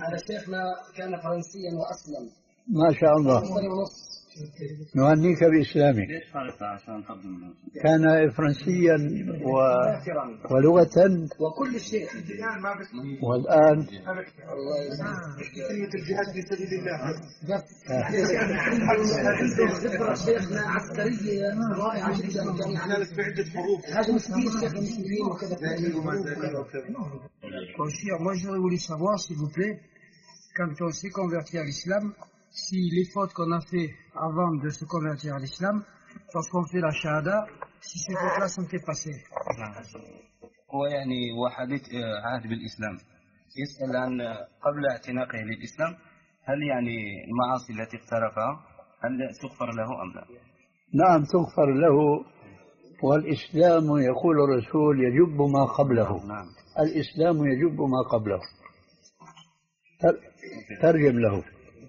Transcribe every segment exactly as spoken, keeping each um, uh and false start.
هذا شيخنا كان فرنسيا وأسلم. ما شاء الله. نهنيك بإسلامك. كان فرنسيا و... ولغة وكل شيء. والآن كلمة الجهاد في سبيل الله. عنده شيخنا عسكرية رائعة جدا. كان في عدة حروب. هذا مسكين شيخ المسلمين وكذا. Moi j'aurais voulu savoir s'il vous plaît, quand on s'est converti à l'islam, si les fautes qu'on a fait avant de se convertir à l'islam, lorsqu'on fait la shahada, si ces fautes-là sont effacées. هو يعني هو حديث عهد بالإسلام، يسأل عن قبل اعتناقه للإسلام هل يعني المعاصي التي اقترفها هل تغفر له أم لا؟ نعم تغفر له، والإسلام يقول الرسول يجب ما قبله. نعم. الإسلام يجب ما قبله. ترجم له.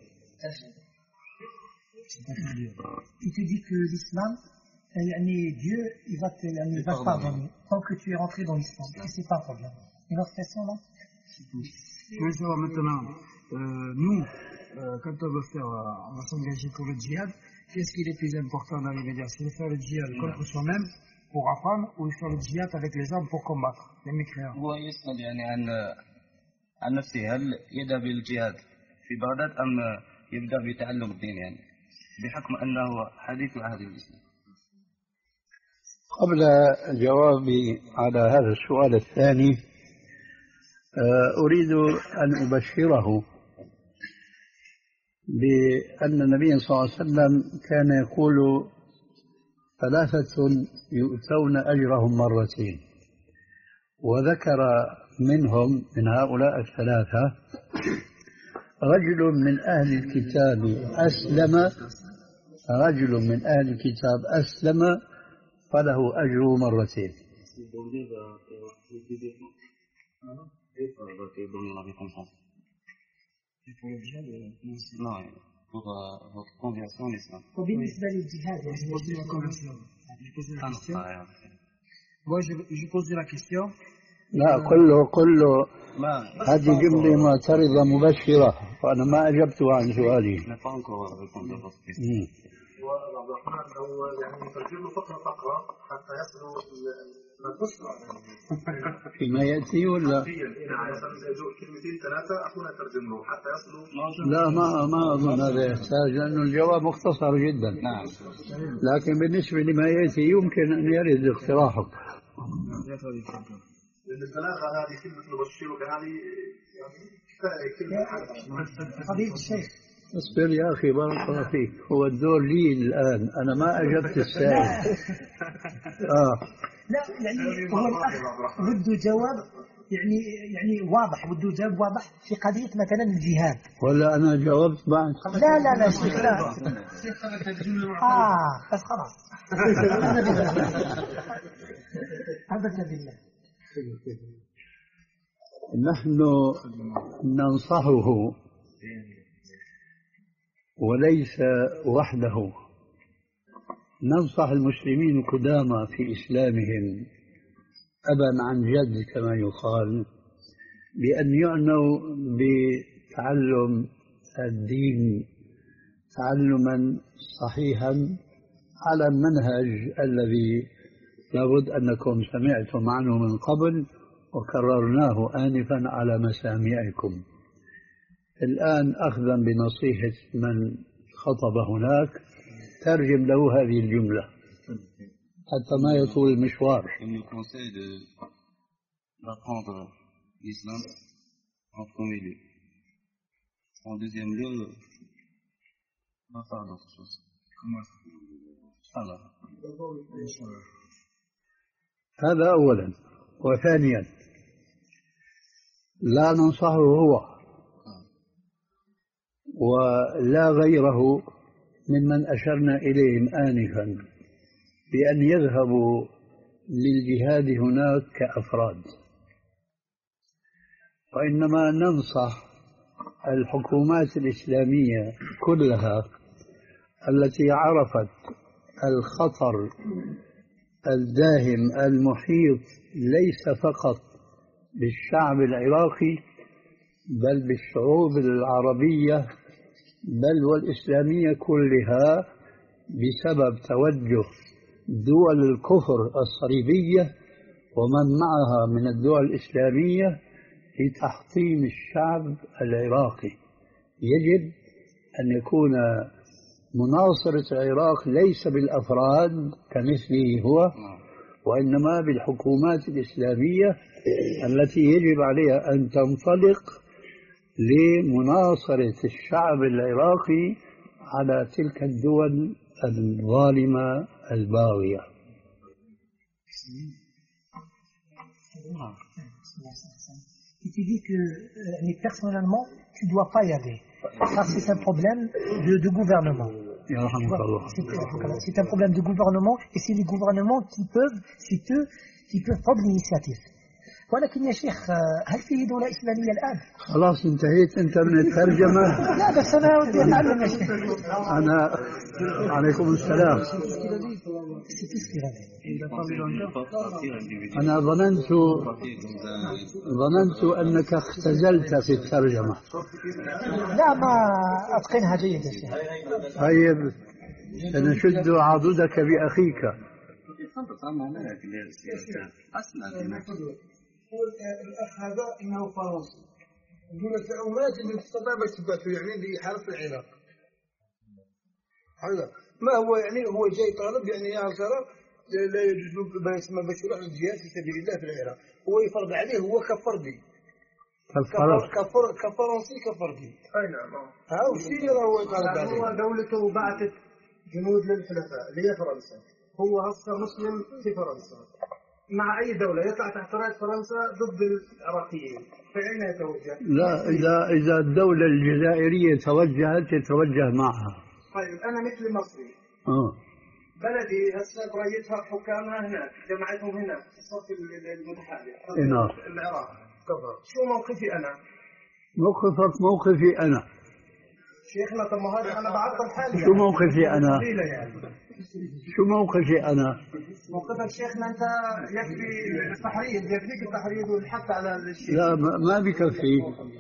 Il te dit que l'islam, Dieu, il va te, il va te pardonner tant que tu es rentré dans l'islam. C'est pas un problème. Une autre question là? Je veux savoir maintenant, euh, nous, euh, quand on veut faire, euh, on va s'engager pour le djihad, qu'est-ce qui est le plus important dans les médias? C'est de faire le djihad contre soi-même pour apprendre, ou de faire le djihad avec les armes pour combattre les mécréants? هو يسأل يعني عن عن نفسه، هل يبدأ بالجهاد في بغداد أم يبدأ بتعلم الدين، يعني بحكم أنه حديث عهد الإسلام. قبل جوابي على هذا السؤال الثاني أريد أن أبشره بأن النبي صلى الله عليه وسلم كان يقول ثلاثة يؤتون أجرهم مرتين، وذكر منهم من هؤلاء الثلاثة رجل من أهل الكتاب أسلم رجل من أهل الكتاب أسلم فله أجر مرتين. وبالنسبة للجهاد Moi, je, je posais la question. لا كله كله هذه جملة معترضة مبشرة، وأنا ما أجبت عن سؤالي. وعبد الرحمن هو يعني يترجم له فقرة فقرة حتى يصلوا البشرى فيما يأتي ولا؟ يعني مثلا كلمتين ثلاثة أخونا يترجم له حتى يصلوا. لا ما ما أظن هذا يحتاج، لأنه الجواب مختصر جدا. نعم. لكن بالنسبة لما يأتي يمكن أن يرد اقتراحك. البلاغة هذه كلمة نبشرك هذه يعني كلمة حبيب الشيخ. اصبر يا أخي بارك الله فيك، هو الدور لي الآن، أنا ما أجبت السائل. آه. لا يعني هو الأخ بده جواب يعني يعني واضح، بده جواب واضح في قضية مثلا الجهاد. ولا أنا جاوبت بعد؟ لا لا لا شيخ لا. آه بس خلاص. أبدا بالله. نحن ننصحه وليس وحده، ننصح المسلمين القدامى في إسلامهم أبا عن جد كما يقال، بأن يعنوا بتعلم الدين تعلما صحيحا على المنهج الذي لابد أنكم سمعتم عنه من قبل وكررناه آنفا على مسامعكم. الآن أخذا بنصيحة من خطب هناك ترجم له هذه الجملة حتى ما يطول المشوار. هذا أولا. وثانيا لا ننصحه هو ولا غيره ممن أشرنا إليهم آنفا بأن يذهبوا للجهاد هناك كأفراد، وإنما ننصح الحكومات الإسلامية كلها التي عرفت الخطر الداهم المحيط ليس فقط بالشعب العراقي بل بالشعوب العربية بل والإسلامية كلها بسبب توجه دول الكفر الصليبية ومن معها من الدول الإسلامية في تحطيم الشعب العراقي. يجب أن يكون مناصرة العراق ليس بالأفراد كمثله هو، وإنما بالحكومات الإسلامية التي يجب عليها أن تنطلق لمناصرة الشعب العراقي على تلك الدول الظالمة الباغية. Il te dit que euh, personnellement, tu ne dois pas y aller. Ça, c'est un problème de, de gouvernement. C'est un problème de gouvernement et c'est les gouvernements qui peuvent, c'est eux qui peuvent prendre l'initiative. ولكن يا شيخ هل فيه دولة إسلامية الآن؟ خلاص انتهيت أنت من الترجمة؟ لا بس أنا ودي أتعلم يا شيخ. أنا عليكم السلام. أنا ظننت ظننت أنك اختزلت في الترجمة. لا ما أتقنها جيد يا شيخ. طيب سنشد عضدك بأخيك. الأخ هذا إنه فرنسي يقول التعاونات اللي تستطيع باش تبعثوا يعني لحرس العراق. هذا ما هو يعني هو جاي طالب يعني يا ترى لا يجوز ما يسمى باش يروح للجهاد في سبيل الله في العراق. هو يفرض عليه هو كفردي. كفر كفر كفرنسي كفردي. أي نعم. ها وش اللي هو طالب عليه؟ هو دولته بعثت جنود للحلفاء اللي هي فرنسا. هو هسه مسلم في فرنسا. مع أي دولة يطلع تحت راية فرنسا ضد العراقيين فأين يتوجه؟ لا إذا إذا الدولة الجزائرية توجهت يتوجه معها. طيب أنا مثل مصري. آه. بلدي هسه بريتها حكامها هناك جمعتهم هناك في الصف المتحالف. نعم. العراق. كفر. شو موقفي أنا؟ موقفك موقفي أنا. شيخنا طب ما هذا أنا بعرض حالي. شو موقفي أنا؟ شو موقفي أنا؟ موقفك شيخنا أنت يكفي التحريض يكفيك التحريض والحث على الشيء. لا ما بكفي.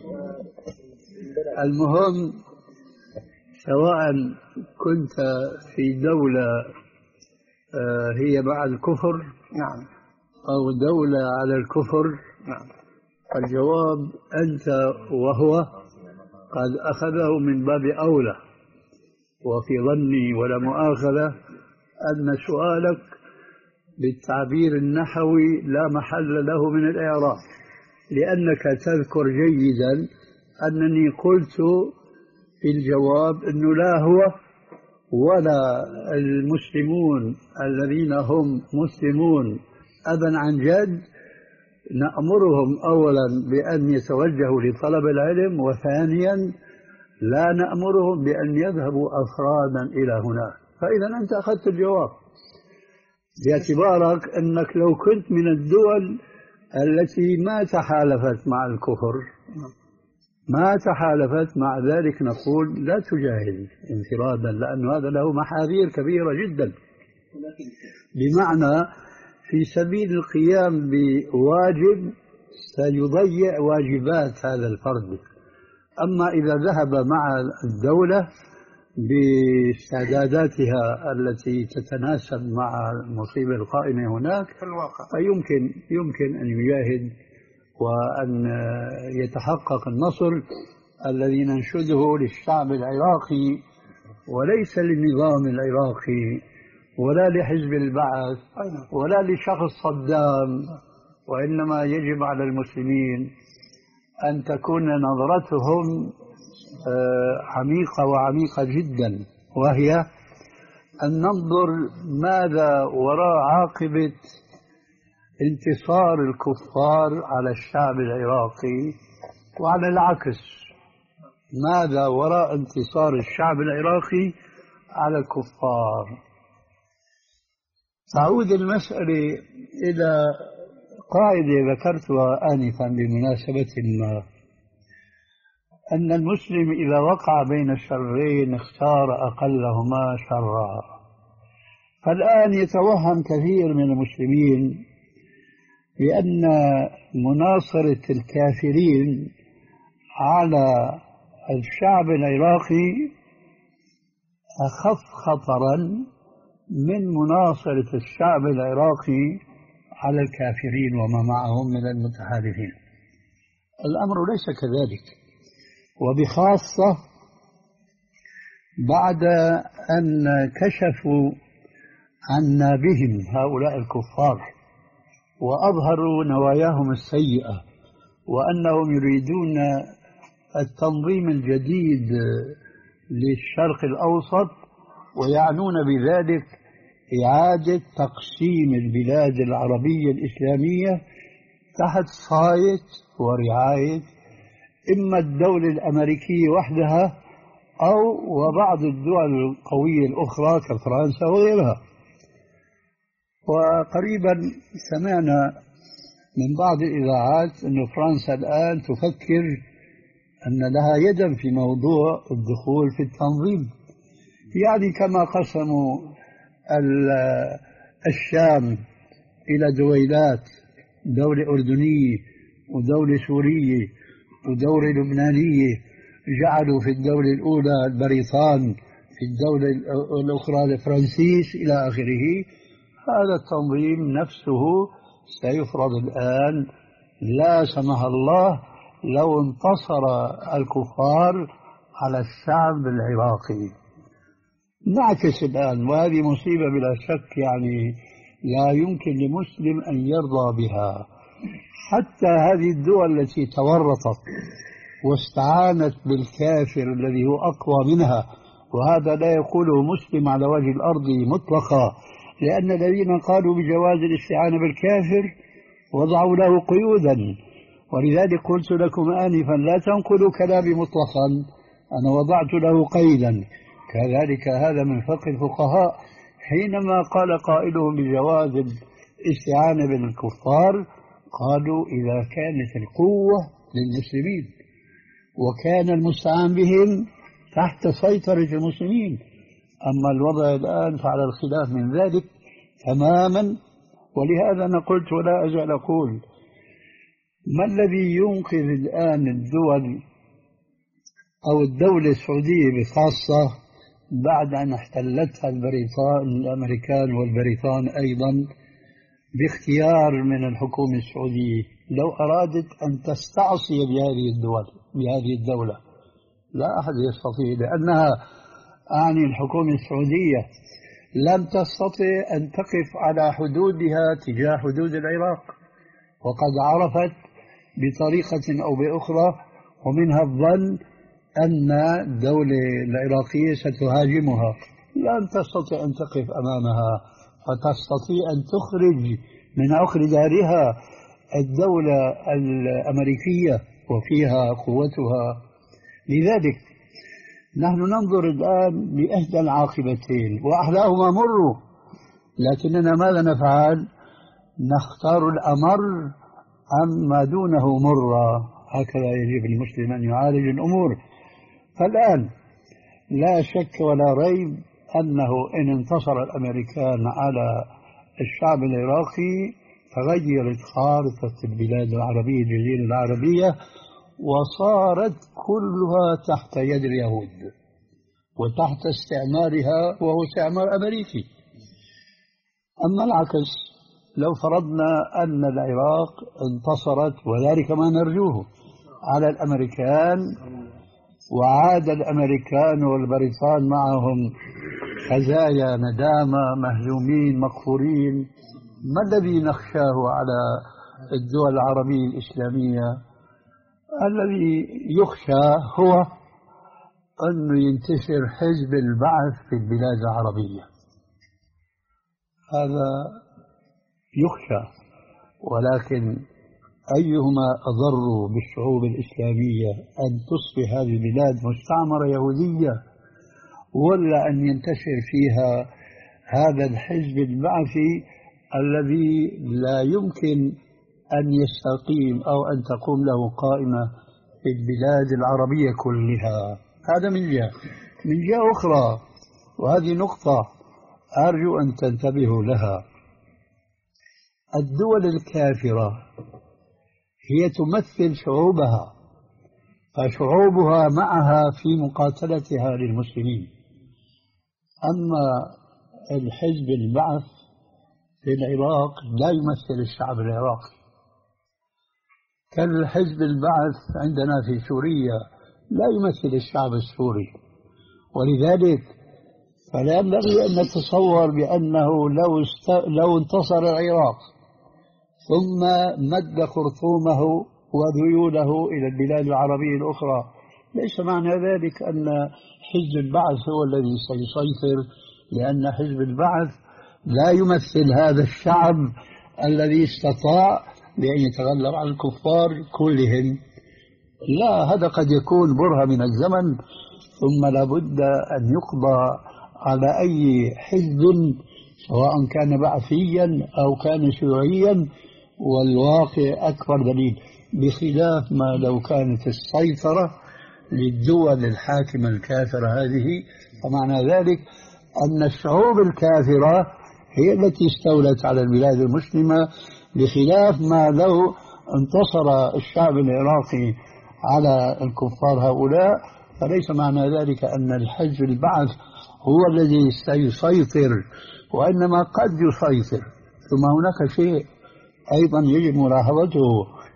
المهم سواء كنت في دولة هي مع الكفر نعم أو دولة على الكفر نعم. الجواب أنت وهو قد أخذه من باب أولى. وفي ظني ولا مؤاخذة أن سؤالك بالتعبير النحوي لا محل له من الإعراب، لأنك تذكر جيدا أنني قلت في الجواب أنه لا هو ولا المسلمون الذين هم مسلمون أبا عن جد نأمرهم أولا بأن يتوجهوا لطلب العلم، وثانيا لا نأمرهم بأن يذهبوا أفرادا إلى هناك. فإذا أنت أخذت الجواب باعتبارك أنك لو كنت من الدول التي ما تحالفت مع الكفر ما تحالفت مع ذلك نقول لا تجاهد انفرادا، لأن هذا له محاذير كبيرة جدا، بمعنى في سبيل القيام بواجب سيضيع واجبات هذا الفرد. أما إذا ذهب مع الدولة باستعداداتها التي تتناسب مع المصيبة القائمة هناك في الواقع فيمكن يمكن أن يجاهد وأن يتحقق النصر الذي ننشده للشعب العراقي وليس للنظام العراقي ولا لحزب البعث ولا لشخص صدام، وإنما يجب على المسلمين أن تكون نظرتهم عميقة وعميقة جدا، وهي أن ننظر ماذا وراء عاقبة انتصار الكفار على الشعب العراقي، وعلى العكس ماذا وراء انتصار الشعب العراقي على الكفار. تعود المسألة إلى قاعدة ذكرتها آنفا بمناسبة ما، أن المسلم إذا وقع بين الشرين اختار أقلهما شرا. فالآن يتوهم كثير من المسلمين بأن مناصرة الكافرين على الشعب العراقي أخف خطرا من مناصرة الشعب العراقي على الكافرين وما معهم من المتحالفين. الأمر ليس كذلك، وبخاصة بعد أن كشفوا عنا بهم هؤلاء الكفار وأظهروا نواياهم السيئة وأنهم يريدون التنظيم الجديد للشرق الأوسط، ويعنون بذلك إعادة تقسيم البلاد العربية الإسلامية تحت صاية ورعاية إما الدولة الأمريكية وحدها أو وبعض الدول القوية الأخرى كفرنسا وغيرها. وقريبا سمعنا من بعض الإذاعات أن فرنسا الآن تفكر أن لها يدا في موضوع الدخول في التنظيم، يعني كما قسموا الشام إلى دويلات، دولة أردنية ودولة سورية ودولة لبنانية، جعلوا في الدولة الأولى البريطان، في الدولة الأخرى الفرنسيس إلى آخره. هذا التنظيم نفسه سيفرض الآن لا سمح الله لو انتصر الكفار على الشعب العراقي. نعكس الآن، وهذه مصيبة بلا شك، يعني لا يمكن لمسلم أن يرضى بها. حتى هذه الدول التي تورطت واستعانت بالكافر الذي هو أقوى منها، وهذا لا يقوله مسلم على وجه الأرض مطلقا، لأن الذين قالوا بجواز الاستعانة بالكافر وضعوا له قيودا. ولذلك قلت لكم آنفا لا تنقلوا كلامي مطلقا، أنا وضعت له قيدا. كذلك هذا من فقه الفقهاء، حينما قال قائلهم بجواز الاستعانة بالكفار قالوا إذا كانت القوة للمسلمين وكان المستعان بهم تحت سيطرة المسلمين. أما الوضع الآن فعلى الخلاف من ذلك تماما. ولهذا أنا قلت ولا أزال أقول: ما الذي ينقذ الآن الدول أو الدولة السعودية بخاصة بعد أن احتلتها البريطان الأمريكان والبريطان أيضا باختيار من الحكومة السعودية، لو أرادت أن تستعصي بهذه الدول بهذه الدولة لا أحد يستطيع، لأنها أعني الحكومة السعودية لم تستطع أن تقف على حدودها تجاه حدود العراق، وقد عرفت بطريقة أو بأخرى ومنها الظن أن الدولة العراقية ستهاجمها، لن تستطيع أن تقف أمامها، فتستطيع أن تخرج من عقر دارها الدولة الأمريكية وفيها قوتها. لذلك نحن ننظر الآن لإحدى العاقبتين وأحلاهما مر، لكننا ماذا نفعل؟ نختار الأمر أم ما دونه مرة. هكذا يجب المسلم أن يعالج الأمور. فالآن لا شك ولا ريب أنه إن انتصر الأمريكان على الشعب العراقي تغيرت خارطة البلاد العربية الجزيرة العربية وصارت كلها تحت يد اليهود وتحت استعمارها، وهو استعمار أمريكي. أما العكس، لو فرضنا أن العراق انتصرت، وذلك ما نرجوه، على الأمريكان، وعاد الأمريكان والبريطان معهم خزايا ندامة مهزومين مقهورين، ما الذي نخشاه على الدول العربية الإسلامية؟ الذي يخشى هو أن ينتشر حزب البعث في البلاد العربية، هذا يخشى. ولكن أيهما أضر بالشعوب الإسلامية، أن تصبح هذه البلاد مستعمرة يهودية ولا أن ينتشر فيها هذا الحزب البعثي الذي لا يمكن أن يستقيم أو أن تقوم له قائمة في البلاد العربية كلها؟ هذا من جهة. من جهة أخرى، وهذه نقطة أرجو أن تنتبهوا لها، الدول الكافرة هي تمثل شعوبها فشعوبها معها في مقاتلتها للمسلمين. أما الحزب البعث في العراق لا يمثل الشعب العراقي، كالحزب البعث عندنا في سوريا لا يمثل الشعب السوري. ولذلك فلا ينبغي أن نتصور بأنه لو, است... لو انتصر العراق ثم مد خرطومه وذيوله إلى البلاد العربية الأخرى، ليس معنى ذلك أن حزب البعث هو الذي سيسيطر، لأن حزب البعث لا يمثل هذا الشعب الذي استطاع بأن يتغلب على الكفار كلهم. لا، هذا قد يكون برهة من الزمن، ثم لابد أن يقضى على أي حزب سواء كان بعثيا أو كان شيوعيا، والواقع أكبر دليل، بخلاف ما لو كانت السيطرة للدول الحاكمة الكافرة هذه. فمعنى ذلك أن الشعوب الكافرة هي التي استولت على البلاد المسلمة، بخلاف ما لو انتصر الشعب العراقي على الكفار هؤلاء. فليس معنى ذلك أن الحزب البعث هو الذي سيسيطر، وإنما قد يسيطر. ثم هناك شيء أيضا يجب ملاحظته،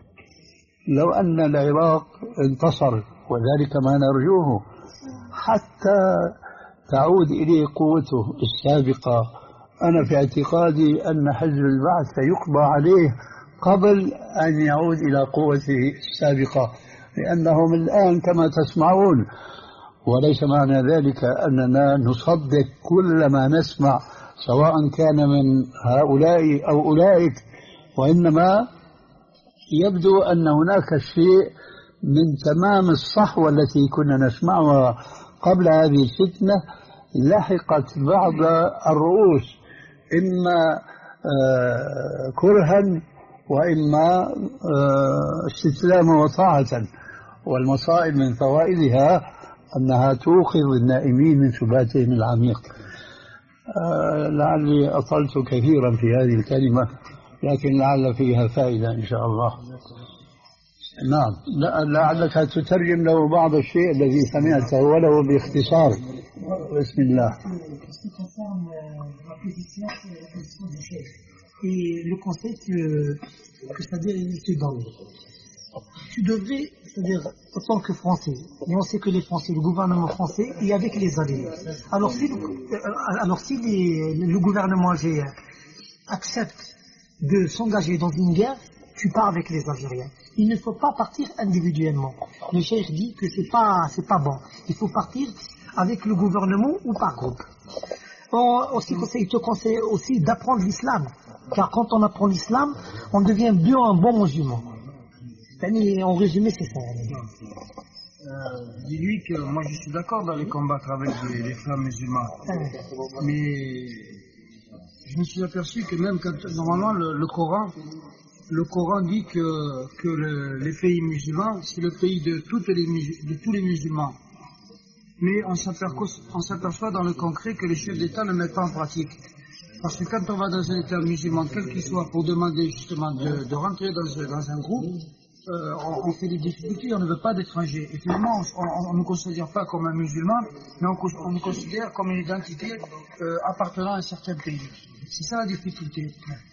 لو أن العراق انتصر، وذلك ما نرجوه، حتى تعود إليه قوته السابقة، أنا في اعتقادي أن حزب البعث سيقضى عليه قبل أن يعود إلى قوته السابقة، لأنهم الآن كما تسمعون. وليس معنى ذلك أننا نصدق كل ما نسمع سواء كان من هؤلاء أو أولئك، وإنما يبدو أن هناك شيء من تمام الصحوة التي كنا نسمعها قبل هذه الفتنة لحقت بعض الرؤوس، إما آه كرها وإما آه استسلاما وطاعة. والمصائب من فوائدها أنها توقظ النائمين من سباتهم العميق. آه لعلي أطلت كثيرا في هذه الكلمة، لكن لعل فيها فائدة إن شاء الله. نعم، لعلك تترجم له بعض الشيء الذي سمعته ولو باختصار. بسم الله. Et le conseil que, que c'est-à-dire il te donne. Tu devrais, c'est-à-dire en tant que Français, et on sait que les Français, le gouvernement français est avec les alliés. Alors si, le, alors si les, le gouvernement algérien accepte de s'engager dans une guerre, tu pars avec les Algériens. Il ne faut pas partir individuellement. Le cheikh dit que c'est pas, c'est pas bon. Il faut partir avec le gouvernement ou par groupe. On, aussi, il te conseille aussi d'apprendre l'islam. Car quand on apprend l'islam, on devient bien un bon musulman. En résumé, c'est ça. Euh, Dis-lui que moi je suis d'accord d'aller combattre avec les, les frères musulmans. Mais je me suis aperçu que même quand, normalement le, le Coran, le Coran dit que, que le, les pays musulmans, c'est le pays de, toutes les, de tous les musulmans. Mais on s'aperçoit dans le concret que les chefs d'État ne mettent pas en pratique. Parce que quand on va dans un État musulman, quel qu'il soit, pour demander justement de, de rentrer dans, dans un groupe, euh, on, on fait des difficultés, on ne veut pas d'étrangers. Et finalement, on ne nous considère pas comme un musulman, mais on, on nous considère comme une identité euh, appartenant à un certain pays. C'est ça la difficulté.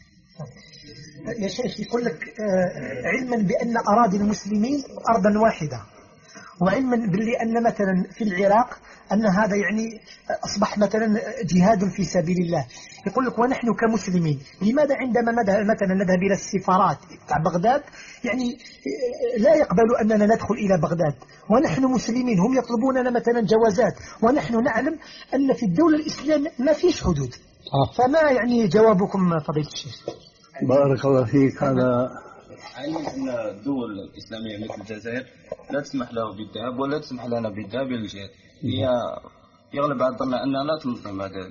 يا شيخ يقول لك علما بأن أراضي المسلمين أرضا واحدة، وعلما باللي أن مثلا في العراق أن هذا يعني أصبح مثلا جهاد في سبيل الله. يقول لك ونحن كمسلمين لماذا عندما مثلا نذهب إلى السفارات تاع بغداد يعني لا يقبلوا أننا ندخل إلى بغداد، ونحن مسلمين هم يطلبوننا مثلا جوازات، ونحن نعلم أن في الدولة الإسلامية ما فيش حدود. فما يعني جوابكم فضيلة الشيخ؟ بارك الله فيك. هذا علما أن الدول الإسلامية مثل الجزائر لا تسمح له بالذهاب ولا تسمح لنا بالذهاب إلى الجهاد. هي يغلب على الظن أنها لا تنظم هذا،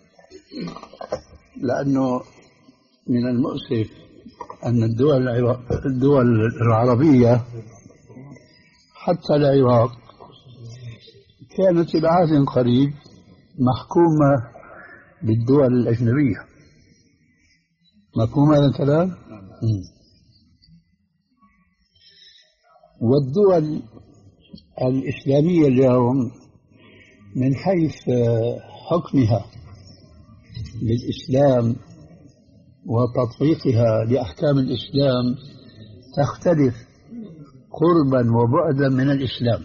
لأنه من المؤسف أن الدول الدول العربية حتى العراق كانت إلى عهد قريب محكومة بالدول الأجنبية. مفهوم هذا الكلام؟ والدول الإسلامية اليوم من حيث حكمها للإسلام وتطبيقها لأحكام الإسلام تختلف قربا وبعدا من الإسلام.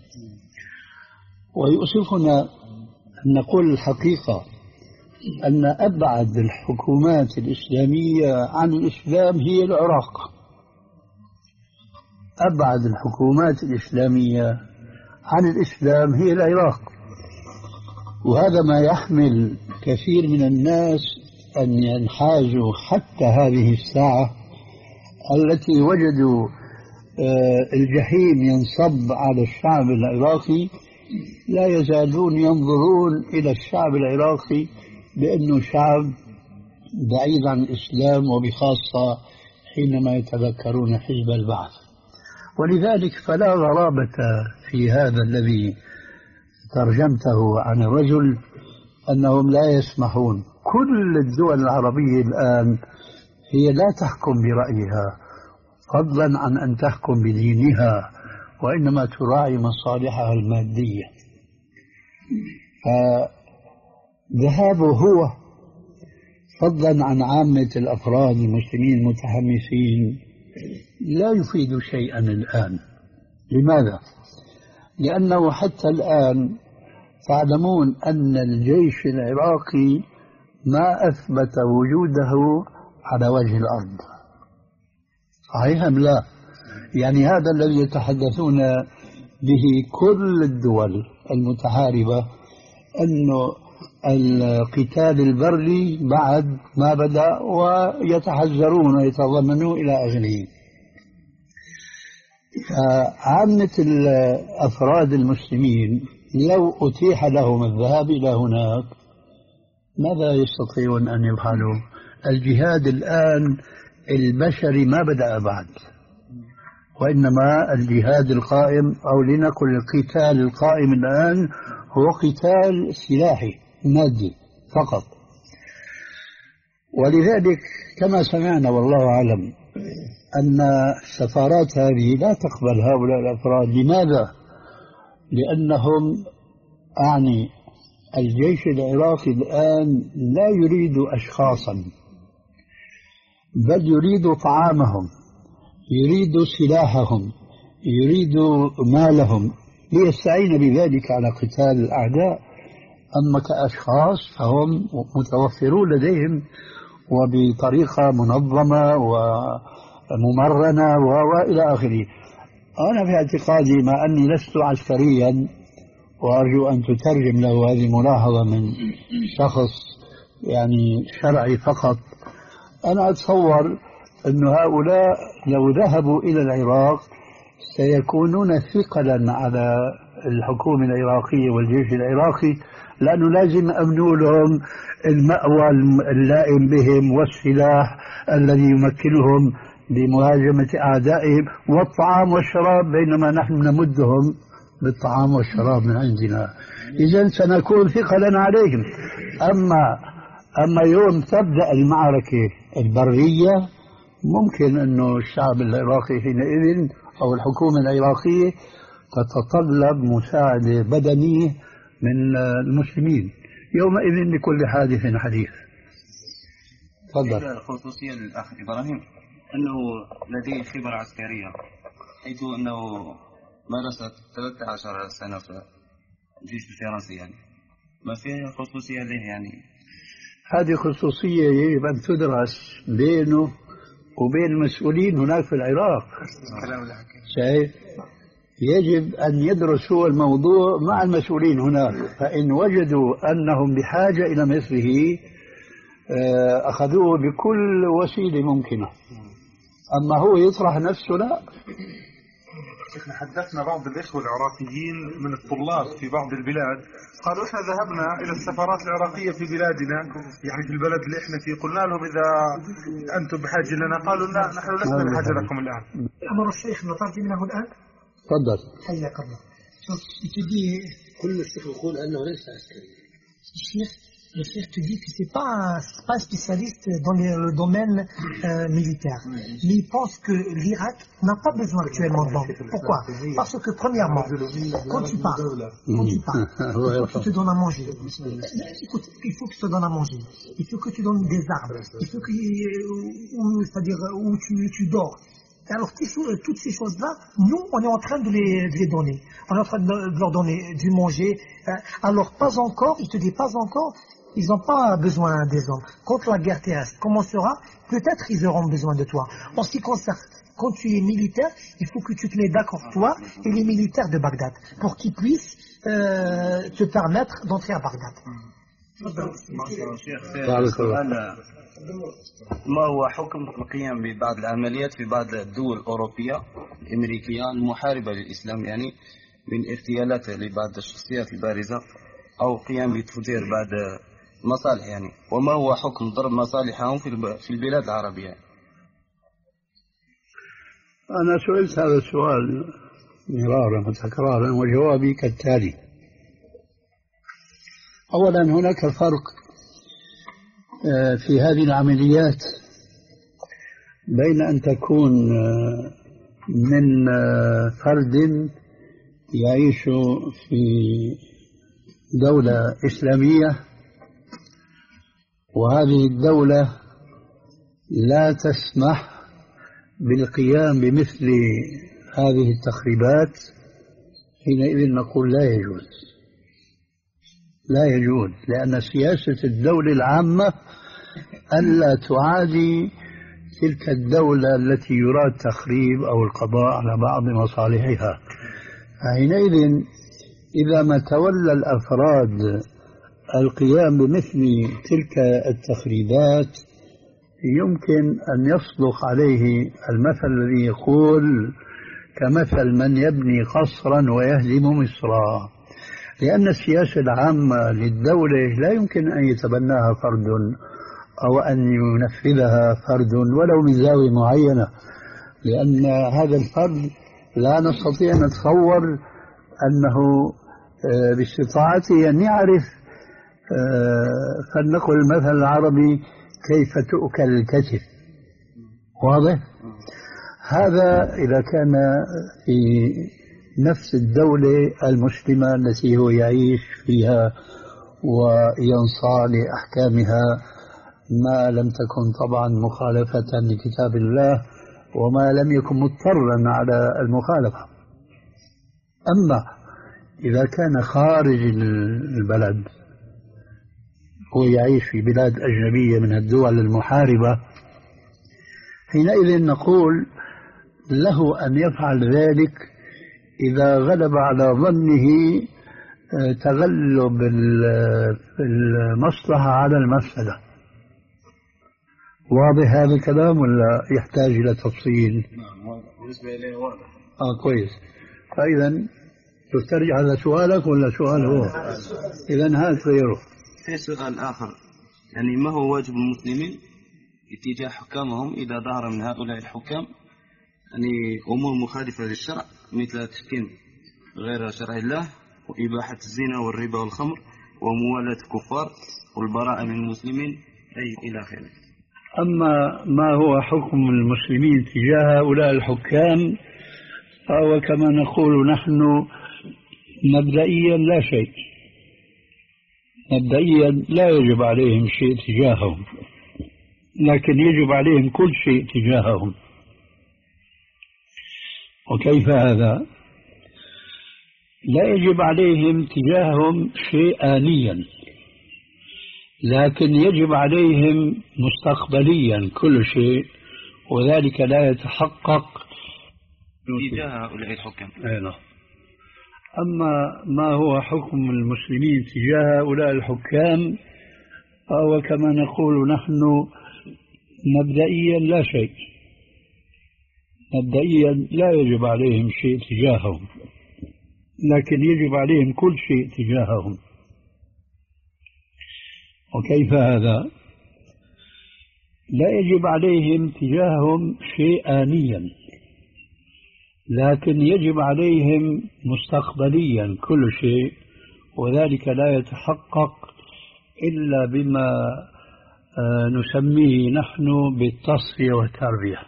ويؤسفنا أن نقول الحقيقة أن أبعد الحكومات الإسلامية عن الإسلام هي العراق. أبعد الحكومات الإسلامية عن الإسلام هي العراق، وهذا ما يحمل كثير من الناس أن ينحازوا حتى هذه الساعة التي وجدوا الجحيم ينصب على الشعب العراقي، لا يزالون ينظرون إلى الشعب العراقي بأنه شعب بعيد عن الإسلام، وبخاصة حينما يتذكرون حزب البعث. ولذلك فلا غرابة في هذا الذي ترجمته عن الرجل أنهم لا يسمحون. كل الدول العربية الآن هي لا تحكم برأيها فضلا عن أن تحكم بدينها، وإنما تراعي مصالحها المادية. فذهابه هو فضلا عن عامة الأفراد المسلمين المتحمسين لا يفيد شيئا الآن. لماذا؟ لأنه حتى الآن تعلمون أن الجيش العراقي ما أثبت وجوده على وجه الأرض. صحيح أم لا؟ يعني هذا الذي يتحدثون به كل الدول المتحاربة، أنه القتال البري بعد ما بدأ ويتحذرون ويتضمنون إلى آخره. عامة الأفراد المسلمين لو أتيح لهم الذهاب إلى هناك ماذا يستطيعون أن يفعلوا؟ الجهاد الآن البشري ما بدأ بعد، وإنما الجهاد القائم أو لنقل القتال القائم الآن هو قتال سلاحي مادي فقط. ولذلك كما سمعنا والله أعلم أن السفارات هذه لا تقبل هؤلاء الأفراد. لماذا؟ لأنهم أعني الجيش العراقي الآن لا يريد أشخاصا، بل يريد طعامهم، يريد سلاحهم، يريد مالهم ليستعين بذلك على قتال الأعداء. أما كأشخاص فهم متوفرون لديهم وبطريقة منظمة وممرنة وإلى آخره. أنا في اعتقادي مع أني لست عسكريا، وأرجو أن تترجم له هذه الملاحظة من شخص يعني شرعي فقط، أنا أتصور أن هؤلاء لو ذهبوا إلى العراق سيكونون ثقلا على الحكومة العراقية والجيش العراقي، لأنه لازم أمنوا لهم المأوى اللائم بهم والسلاح الذي يمكنهم بمهاجمة أعدائهم والطعام والشراب، بينما نحن نمدهم بالطعام والشراب من عندنا. إذن سنكون ثقلا عليهم. أما أما يوم تبدأ المعركة البرية ممكن أنه الشعب العراقي حينئذ أو الحكومة العراقية تتطلب مساعدة بدنية من المسلمين. يومئذ لكل حادث حديث. تفضل. خصوصية للأخ إبراهيم أنه لديه خبرة عسكرية، حيث أنه مارس ثلاثة عشر سنة في الجيش الفرنسي، يعني ما فيها خصوصية له؟ يعني هذه خصوصية يجب أن تدرس بينه وبين المسؤولين هناك في العراق. شايف؟ يجب أن يدرسوا الموضوع مع المسؤولين هناك، فإن وجدوا أنهم بحاجة إلى مثله أخذوه بكل وسيلة ممكنة. أما هو يطرح نفسه لا. شيخنا حدثنا بعض الإخوة العراقيين من الطلاب في بعض البلاد قالوا إحنا ذهبنا إلى السفارات العراقية في بلادنا، يعني في البلد اللي إحنا فيه، قلنا لهم إذا أنتم بحاجة لنا، قالوا لا نحن لسنا بحاجة لكم الآن. أمر الشيخ نطرت منه الآن. تفضل. حياك الله. شوف تجي كل الشيخ يقول أنه ليس عسكري. الشيخ Le chef te dit que c'est pas un, c'est pas un spécialiste dans les- le domaine euh, militaire. Mais il pense que l'Irak n'a pas besoin actuellement de bombes. Pourquoi? Parce que premièrement, quand tu pars, quand tu pars, il faut que tu te donnes à manger. Écoute, il faut que tu te donnes à manger. Il faut que tu donnes des arbres. Il faut que, où, c'est-à-dire où tu, tu dors. Et alors toutes ces- toutes ces choses-là, nous, on est en train de les, de les donner. On est en train de, de leur donner du manger. Euh, Alors pas encore, il te dit pas encore, ils n'ont pas besoin des hommes. Quand la guerre terrestre commencera, peut-être ils auront besoin de toi. En ce qui concerne, quand tu es militaire, il faut que tu te mets d'accord, toi et les militaires de Bagdad, pour qu'ils puissent euh, te permettre d'entrer à Bagdad. شيخ سؤال ما هو حكم القيام ببعض العمليات في بعض الدول الأوروبية الأمريكية المحاربة للإسلام يعني من اغتيالات لبعض الشخصيات البارزة أو قيام بتفجير بعض مصالح يعني وما هو حكم ضرب مصالحهم في الب- في البلاد العربية؟ أنا سئلت هذا السؤال مرارا وتكرارا وجوابي كالتالي. أولا هناك فرق آه، في هذه العمليات بين أن تكون آه، من آه، فرد يعيش في دولة إسلامية وهذه الدولة لا تسمح بالقيام بمثل هذه التخريبات، حينئذ نقول لا يجوز لا يجوز لأن سياسة الدولة العامة ألا تعادي تلك الدولة التي يراد تخريب أو القضاء على بعض مصالحها. حينئذ إذا ما تولى الأفراد القيام بمثل تلك التخريبات يمكن أن يصدق عليه المثل الذي يقول كمثل من يبني قصرا ويهدم مصرا، لأن السياسة العامة للدولة لا يمكن أن يتبناها فرد أو أن ينفذها فرد ولو من زاوية معينة، لأن هذا الفرد لا نستطيع أن نتصور أنه باستطاعته أن يعرف فلنقل المثل العربي كيف تؤكل الكتف. واضح؟ هذا إذا كان في نفس الدولة المسلمة التي هو يعيش فيها وينصاع لأحكامها ما لم تكن طبعا مخالفة لكتاب الله وما لم يكن مضطرا على المخالفة. أما إذا كان خارج البلد هو يعيش في بلاد أجنبية من الدول المحاربة، حينئذ نقول له أن يفعل ذلك إذا غلب على ظنه تغلب المصلحة على المفسدة. واضح هذا الكلام ولا يحتاج إلى تفصيل؟ نعم بالنسبة إليه واضح. آه كويس. فإذا تسترجع هذا سؤالك ولا سؤال هو؟ إذا هذا غيره. في سؤال آخر يعني ما هو واجب المسلمين اتجاه حكامهم إذا ظهر من هؤلاء الحكام يعني أمور مخالفة للشرع مثل تحكيم غير شرع الله وإباحة الزنا والربا والخمر وموالاة الكفار والبراءة من المسلمين أي إلى آخره. أما ما هو حكم المسلمين تجاه هؤلاء الحكام فهو كما نقول نحن مبدئيا لا شيء، مبدئيا لا يجب عليهم شيء تجاههم، لكن يجب عليهم كل شيء تجاههم. وكيف هذا؟ لا يجب عليهم تجاههم شيء آنيا، لكن يجب عليهم مستقبليا كل شيء، وذلك لا يتحقق تجاه هؤلاء الحكام. أما ما هو حكم المسلمين تجاه هؤلاء الحكام فهو كما نقول نحن مبدئيا لا شيء، مبدئيا لا يجب عليهم شيء تجاههم، لكن يجب عليهم كل شيء تجاههم. وكيف هذا؟ لا يجب عليهم تجاههم شيء آنيا، لكن يجب عليهم مستقبليا كل شيء، وذلك لا يتحقق إلا بما نسميه نحن بالتصفية والتربية،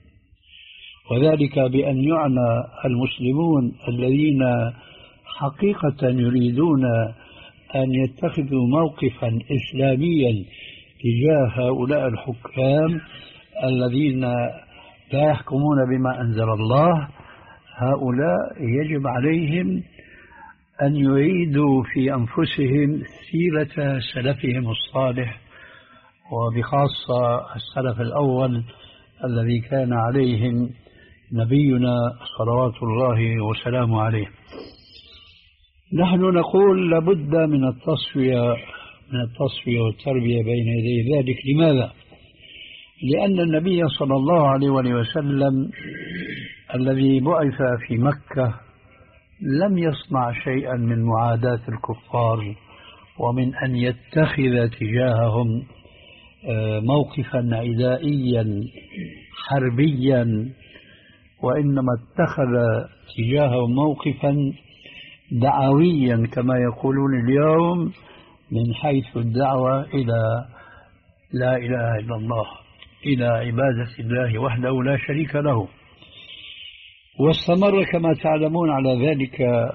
وذلك بأن يعنى المسلمون الذين حقيقة يريدون أن يتخذوا موقفا إسلاميا تجاه هؤلاء الحكام الذين لا يحكمون بما أنزل الله. هؤلاء يجب عليهم أن يعيدوا في أنفسهم سيرة سلفهم الصالح، وبخاصة السلف الأول الذي كان عليهم نبينا صلوات الله وسلامه عليه. نحن نقول لابد من التصفية من التصفية والتربية بين يدي ذلك. لماذا؟ لأن النبي صلى الله عليه وسلم الذي بعث في مكة لم يصنع شيئا من معاداة الكفار ومن أن يتخذ تجاههم موقفا عدائيا حربيا، وإنما اتخذ تجاههم موقفا دعويا كما يقولون اليوم، من حيث الدعوة إلى لا إله إلا الله، إلى عبادة الله وحده لا شريك له. واستمر كما تعلمون على ذلك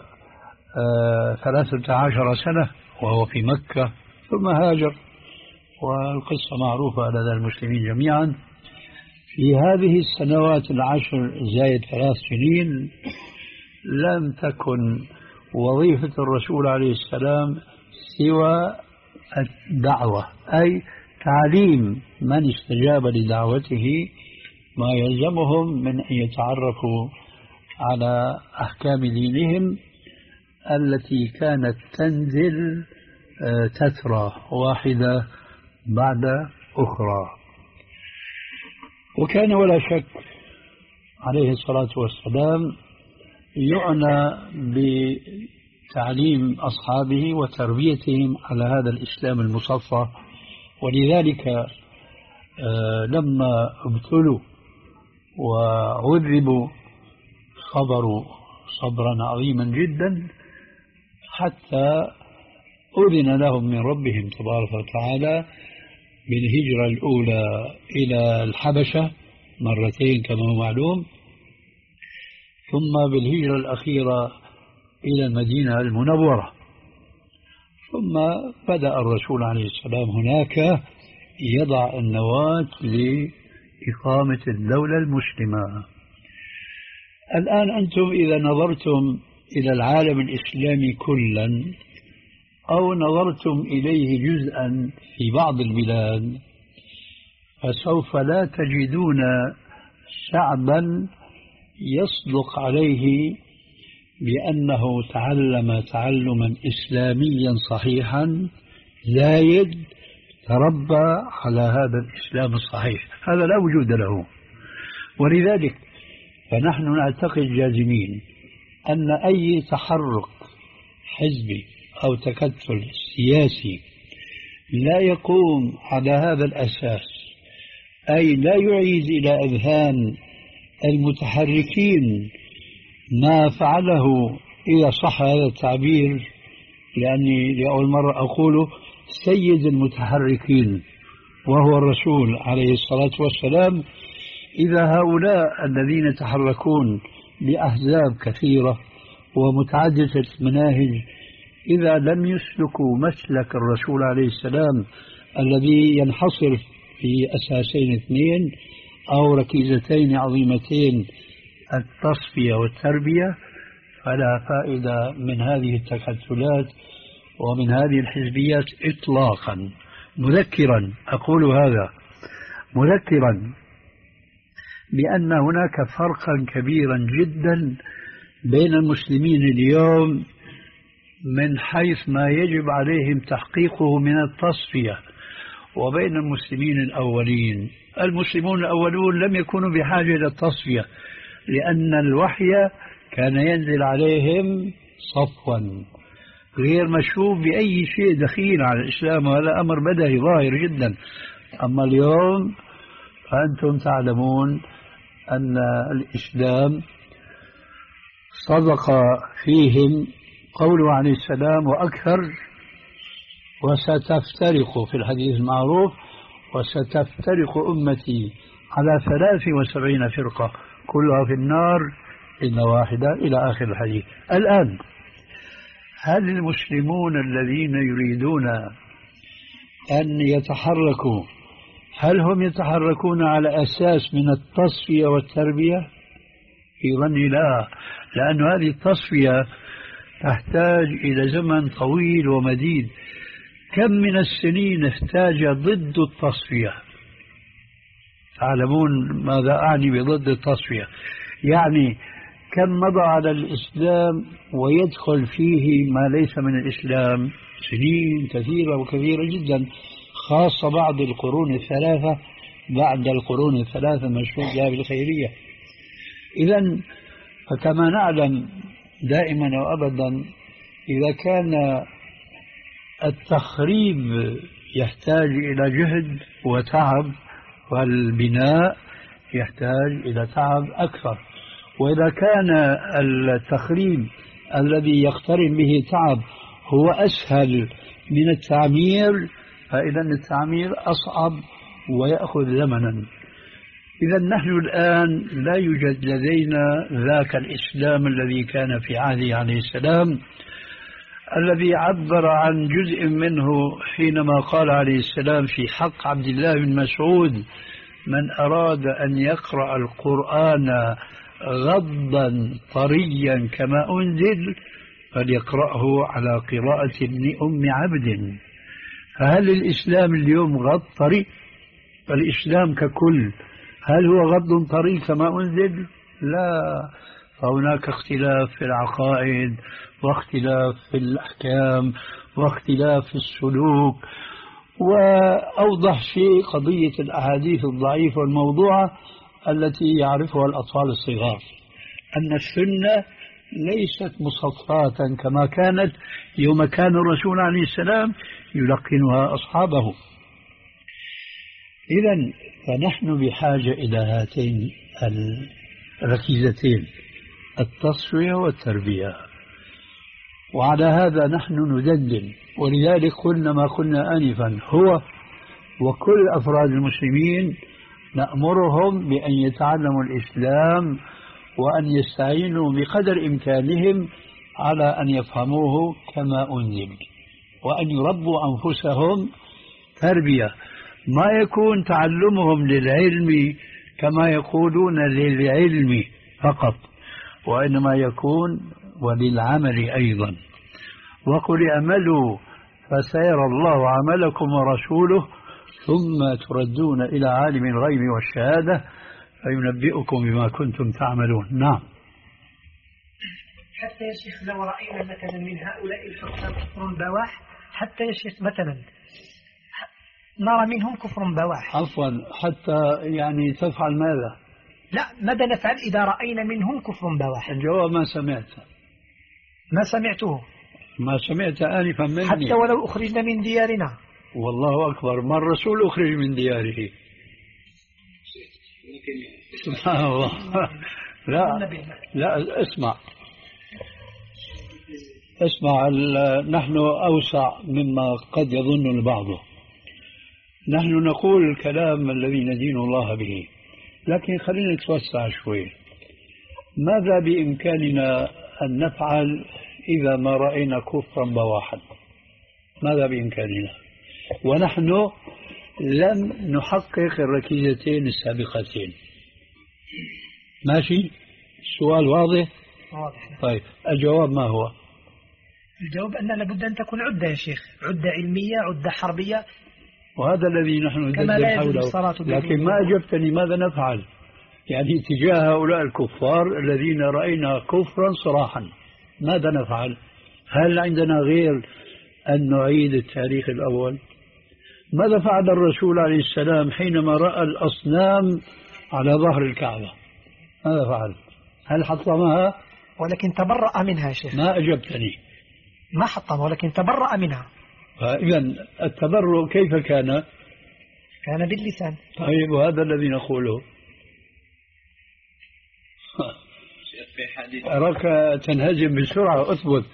ثلاثة عشر سنة وهو في مكة، ثم هاجر، والقصة معروفة لدى المسلمين جميعا. في هذه السنوات العشر زائد ثلاث سنين لم تكن وظيفة الرسول عليه السلام سوى الدعوة، أي تعليم من استجاب لدعوته ما يلزمهم من أن يتعرفوا على أحكام دينهم التي كانت تنزل تترى واحدة بعد أخرى. وكان ولا شك عليه الصلاة والسلام يعنى بتعليم أصحابه وتربيتهم على هذا الإسلام المصفى، ولذلك لما ابتلوا وعذبوا صبروا صبرا عظيما جدا، حتى أذن لهم من ربهم تبارك وتعالى بالهجرة الأولى إلى الحبشة مرتين كما هو معلوم، ثم بالهجرة الأخيرة إلى المدينة المنورة. ثم بدأ الرسول عليه السلام هناك يضع النواة لإقامة الدولة المسلمة. الآن أنتم إذا نظرتم إلى العالم الإسلامي كلا أو نظرتم إليه جزءا في بعض البلاد، فسوف لا تجدون شعبا يصدق عليه بأنه تعلم تعلما إسلاميا صحيحا زايد تربى على هذا الإسلام الصحيح، هذا لا وجود له. ولذلك فنحن نعتقد جازمين أن أي تحرك حزبي أو تكتل سياسي لا يقوم على هذا الأساس، أي لا يعيد إلى أذهان المتحركين ما فعله، إذا صح هذا التعبير، لأني لأول مرة أقوله، سيد المتحركين وهو الرسول عليه الصلاة والسلام. إذا هؤلاء الذين يتحركون بأحزاب كثيرة ومتعددة المناهج إذا لم يسلكوا مسلك الرسول عليه السلام الذي ينحصر في أساسين اثنين أو ركيزتين عظيمتين، التصفية والتربية، فلا فائدة من هذه التكتلات ومن هذه الحزبيات إطلاقا. مذكرا أقول هذا مذكرا بأن هناك فرقا كبيرا جدا بين المسلمين اليوم من حيث ما يجب عليهم تحقيقه من التصفية وبين المسلمين الأولين. المسلمون الأولون لم يكونوا بحاجة إلى التصفية، لأن الوحي كان ينزل عليهم صفوا غير مشوب بأي شيء دخيل على الإسلام، وهذا أمر بدهي ظاهر جدا. أما اليوم فأنتم تعلمون أن الإسلام صدق فيهم قوله عليه السلام: وأكثر وستفترق في الحديث المعروف وستفترق أمتي على ثلاث وسبعين فرقة كلها في النار إلا واحدة إلى آخر الحديث. الآن هل المسلمون الذين يريدون أن يتحركوا هل هم يتحركون على أساس من التصفية والتربية؟ في ظني لا، لأن هذه التصفية تحتاج إلى زمن طويل ومديد. كم من السنين احتاج ضد التصفية؟ تعلمون ماذا أعني بضد التصفية؟ يعني كم مضى على الإسلام ويدخل فيه ما ليس من الإسلام؟ سنين كثيرة وكثيرة جدا، خاصة بعد القرون الثلاثة بعد القرون الثلاثة مشهود لها بالخيرية. إذن فكما نعلم دائما وأبدا إذا كان التخريب يحتاج إلى جهد وتعب والبناء يحتاج إلى تعب أكثر، وإذا كان التخريب الذي يقترن به تعب هو أسهل من التعمير فإذا التعمير أصعب ويأخذ زمنا. إذا نحن الآن لا يوجد لدينا ذاك الإسلام الذي كان في عهده عليه السلام، الذي عبر عن جزء منه حينما قال عليه السلام في حق عبد الله بن مسعود: من أراد أن يقرأ القرآن غضا طريا كما أنزل فليقرأه على قراءة ابن أم عبد. فهل الإسلام اليوم غض طري؟ الإسلام ككل هل هو غض طري كما أنزل؟ لا، فهناك اختلاف في العقائد واختلاف في الأحكام واختلاف في السلوك. وأوضح شيء قضية الأحاديث الضعيفة والموضوعة التي يعرفها الأطفال الصغار، أن السنة ليست مصفاة كما كانت يوم كان الرسول عليه السلام يلقنها أصحابه. إذن فنحن بحاجة إلى هاتين الركيزتين، التصفية والتربية، وعلى هذا نحن ندندن. ولذلك قلنا ما قلنا آنفا، هو وكل أفراد المسلمين نأمرهم بأن يتعلموا الإسلام وأن يستعينوا بقدر إمكانهم على أن يفهموه كما أنزل، وأن يربوا أنفسهم تربية ما يكون تعلمهم للعلم كما يقولون للعلم فقط، وإنما يكون وللعمل أيضا. وقل اعملوا فسيرى الله عملكم ورسوله ثم تردون إلى عالم الغيب والشهادة فينبئكم بما كنتم تعملون. نعم. حتى يا شيخ لو رأينا مثلا من هؤلاء الحكام كفر بواح، حتى يا شيخ مثلا نرى منهم كفر بواح. عفوا، حتى يعني تفعل ماذا؟ لا، ماذا نفعل إذا رأينا منهم كفر بواح؟ الجواب ما سمعت ما سمعته ما سمعت آنفا مني. حتى ولو أخرجنا من ديارنا. والله أكبر، ما الرسول أخرج من دياره؟ سبحان الله. لا لا، اسمع اسمع نحن أوسع مما قد يظن البعض. نحن نقول الكلام الذي ندين الله به، لكن خلينا نتوسع شوي. ماذا بإمكاننا أن نفعل إذا ما رأينا كفرا بواحا؟ ماذا بإمكاننا ونحن لم نحقق الركيزتين السابقتين؟ ماشي؟ السؤال واضح؟ واضح. طيب الجواب ما هو؟ الجواب أن لابد أن تكون عدة يا شيخ، عدة علمية، عدة حربية، وهذا الذي نحن ندندن حوله. لكن ما أجبتني ماذا نفعل يعني تجاه هؤلاء الكفار الذين رأينا كفرا صراحا؟ ماذا نفعل؟ هل عندنا غير أن نعيد التاريخ الأول؟ ماذا فعل الرسول عليه السلام حينما رأى الأصنام على ظهر الكعبة؟ ماذا فعل؟ هل حطمها؟ ولكن تبرأ منها يا شيخ. ما أجبتني. ما حطم ولكن تبرأ منها. إذن التبرؤ كيف كان؟ كان باللسان. طيب وهذا الذي نقوله. في حديث أراك تنهزم بسرعة، أثبت.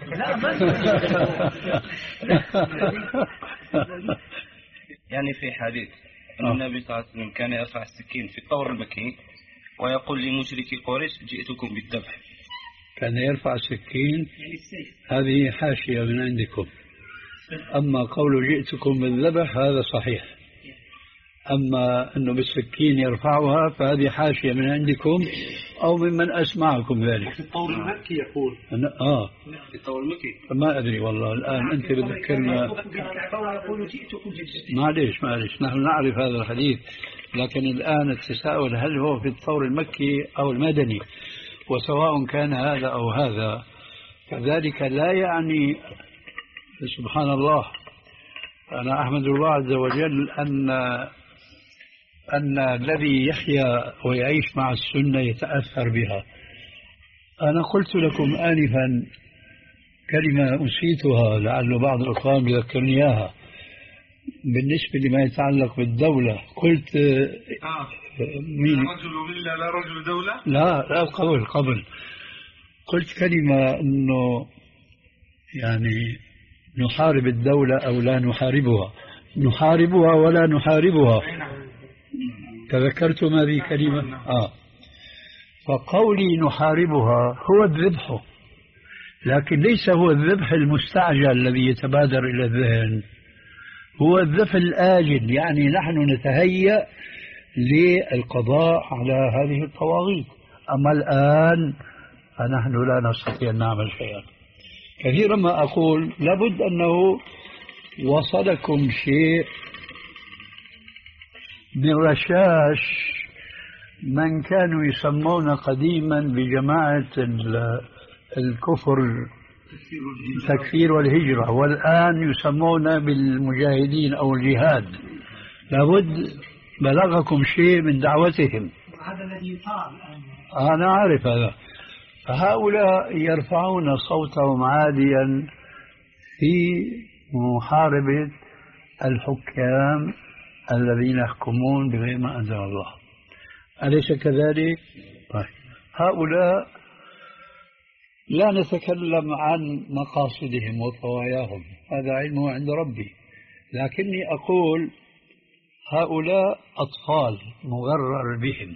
يعني في حديث أن النبي صلى الله عليه وسلم كان يرفع السكين في الطور المكي ويقول لمشركي قريش جئتكم بالذبح. كان يرفع السكين، هذه حاشية من عندكم. أما قول جئتكم بالذبح هذا صحيح، أما أنه بالسكين يرفعها فهذه حاشية من عندكم أو ممن أسمعكم ذلك. في الطور المكي يقول آه في الطور المكي ما أدري والله الآن أنت بتذكرنا. معليش معليش نحن نعرف هذا الحديث، لكن الآن التساؤل هل هو في الطور المكي أو المدني، وسواء كان هذا أو هذا فذلك لا يعني. سبحان الله، أنا أحمد الله عز وجل أن أن الذي يحيا ويعيش مع السنة يتأثر بها. أنا قلت لكم آنفا كلمة أنسيتها لعل بعض الأخوان يذكرني إياها بالنسبة لما يتعلق بالدولة. قلت آه. مين؟ لا رجل ملة لا رجل دولة. لا لا قبل قبل قلت كلمة أنه يعني نحارب الدولة أو لا نحاربها، نحاربها ولا نحاربها. تذكرتم هذه كلمة؟ آه. فقولي نحاربها هو الذبح، لكن ليس هو الذبح المستعجل الذي يتبادر إلى الذهن، هو الذبح الآجل، يعني نحن نتهيأ للقضاء على هذه الطواغيت. أما الآن فنحن لا نستطيع أن نعمل شيئا. كثيرا ما أقول لابد أنه وصلكم شيء من رشاش من كانوا يسمون قديما بجماعة الكفر التكفير والهجرة، والآن يسمون بالمجاهدين أو الجهاد. لابد بلغكم شيء من دعوتهم. هذا الذي يطاع الآن. أنا أعرف هذا. فهؤلاء يرفعون صوتهم عاليا في محاربة الحكام الذين يحكمون بغير ما أنزل الله، أليس كذلك؟ طيب. هؤلاء لا نتكلم عن مقاصدهم وطواياهم، هذا علمه عند ربي، لكني أقول هؤلاء أطفال مغرر بهم.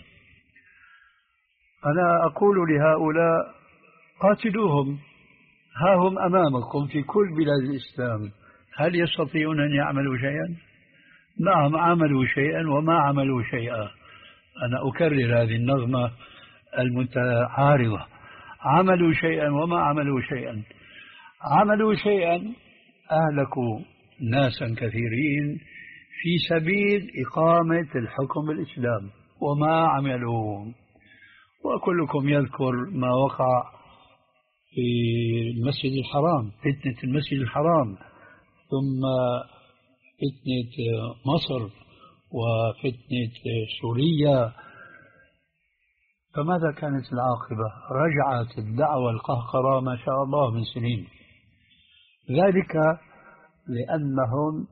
أنا أقول لهؤلاء قاتلوهم، ها هم أمامكم في كل بلاد الإسلام، هل يستطيعون أن يعملوا شيئا؟ نعم عملوا شيئا وما عملوا شيئا. أنا أكرر هذه النغمة المتعارضة، عملوا شيئا وما عملوا شيئا. عملوا شيئا، أهلكوا ناسا كثيرين في سبيل إقامة الحكم بالإسلام، وما عملوا. وكلكم يذكر ما وقع في المسجد الحرام، فتنة المسجد الحرام، ثم فتنة مصر وفتنة سوريا. فماذا كانت العاقبة؟ رجعت الدعوة القهقرة ما شاء الله من سنين، ذلك لأنهم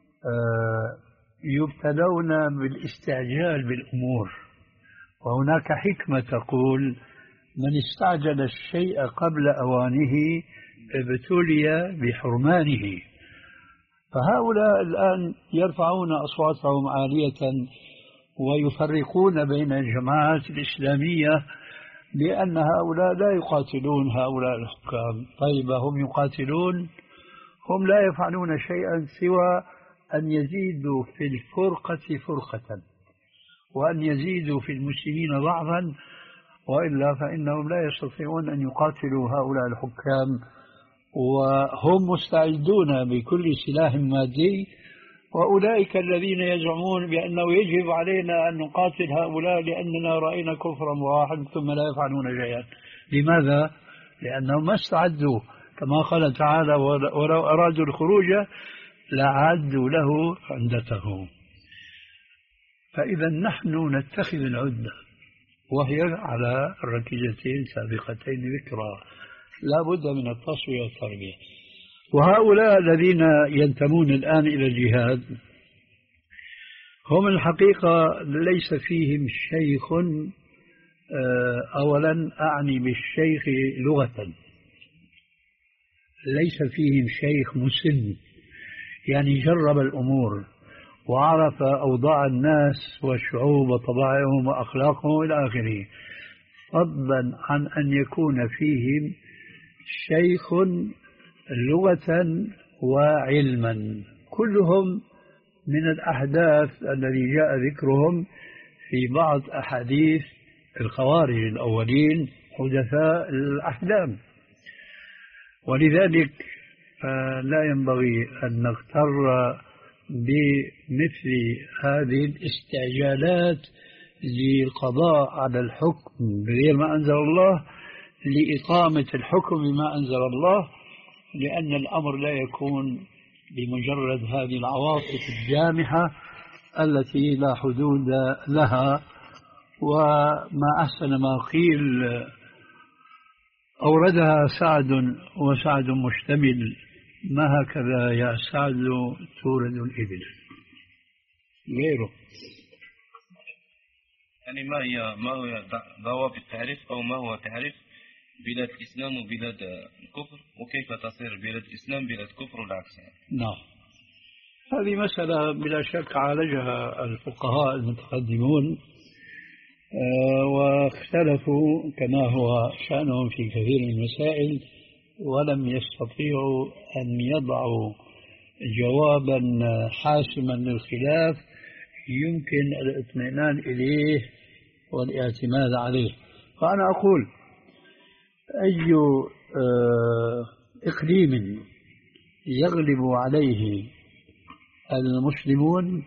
يبتلون بالاستعجال بالأمور، وهناك حكمة تقول من استعجل الشيء قبل أوانه ابتلي بحرمانه. فهؤلاء الآن يرفعون أصواتهم عالية ويفرقون بين الجماعات الإسلامية لأن هؤلاء لا يقاتلون هؤلاء الحكام. طيب هم يقاتلون، هم لا يفعلون شيئا سوى أن يزيدوا في الفرقة فرقة وأن يزيدوا في المسلمين ضعفا، وإلا فإنهم لا يستطيعون أن يقاتلوا هؤلاء الحكام، وهم مستعدون بكل سلاح مادي. وأولئك الذين يزعمون بأنه يجب علينا أن نقاتل هؤلاء لأننا رأينا كفرا واحد ثم لا يفعلون شيئا. لماذا؟ لأنهم ما استعدوا، كما قال تعالى ولو أرادوا الخروج لعدوا له عدته. فإذا نحن نتخذ العدة وهي على الركيزتين سابقتين ذكرى، لا بد من التصفية والتربية. وهؤلاء الذين ينتمون الآن إلى الجهاد هم الحقيقة ليس فيهم شيخ أولا أعني بالشيخ لغة، ليس فيهم شيخ مسن، يعني جرب الأمور وعرف أوضاع الناس والشعوب وطبائعهم وأخلاقهم إلى آخره، فضلا عن أن يكون فيهم شيخ لغة وعلما. كلهم من الأحداث الذي جاء ذكرهم في بعض أحاديث الخوارج الأولين حدثاء الأحلام، ولذلك لا ينبغي أن نغتر بمثل هذه الاستعجالات للقضاء على الحكم بغير ما أنزل الله لإقامة الحكم بما أنزل الله، لأن الأمر لا يكون بمجرد هذه العواطف الجامحة التي لا حدود لها. وما أحسن ما قيل أوردها سعد وسعد مشتمل، ما هكذا يا سعد تورد الإبل غيره. يعني ما هي ما هو ضوابط التعريف أو ما هو تعريف بلاد الإسلام وبلاد الكفر، وكيف تصير بلاد الإسلام بلاد كفر والعكس؟ نعم، هذه مسألة بلا شك عالجها الفقهاء المتقدمون واختلفوا كما هو شأنهم في كثير من المسائل، ولم يستطيعوا أن يضعوا جوابا حاسما للخلاف يمكن الاطمئنان إليه والاعتماد عليه. فأنا أقول أي إقليم يغلب عليه المسلمون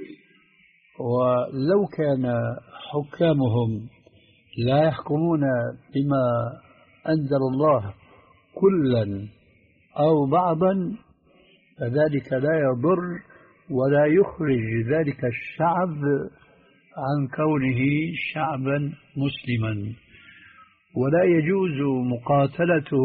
ولو كان حكامهم لا يحكمون بما أنزل الله كلا أو بعضا فذلك لا يضر ولا يخرج ذلك الشعب عن كونه شعبا مسلما، ولا يجوز مقاتلته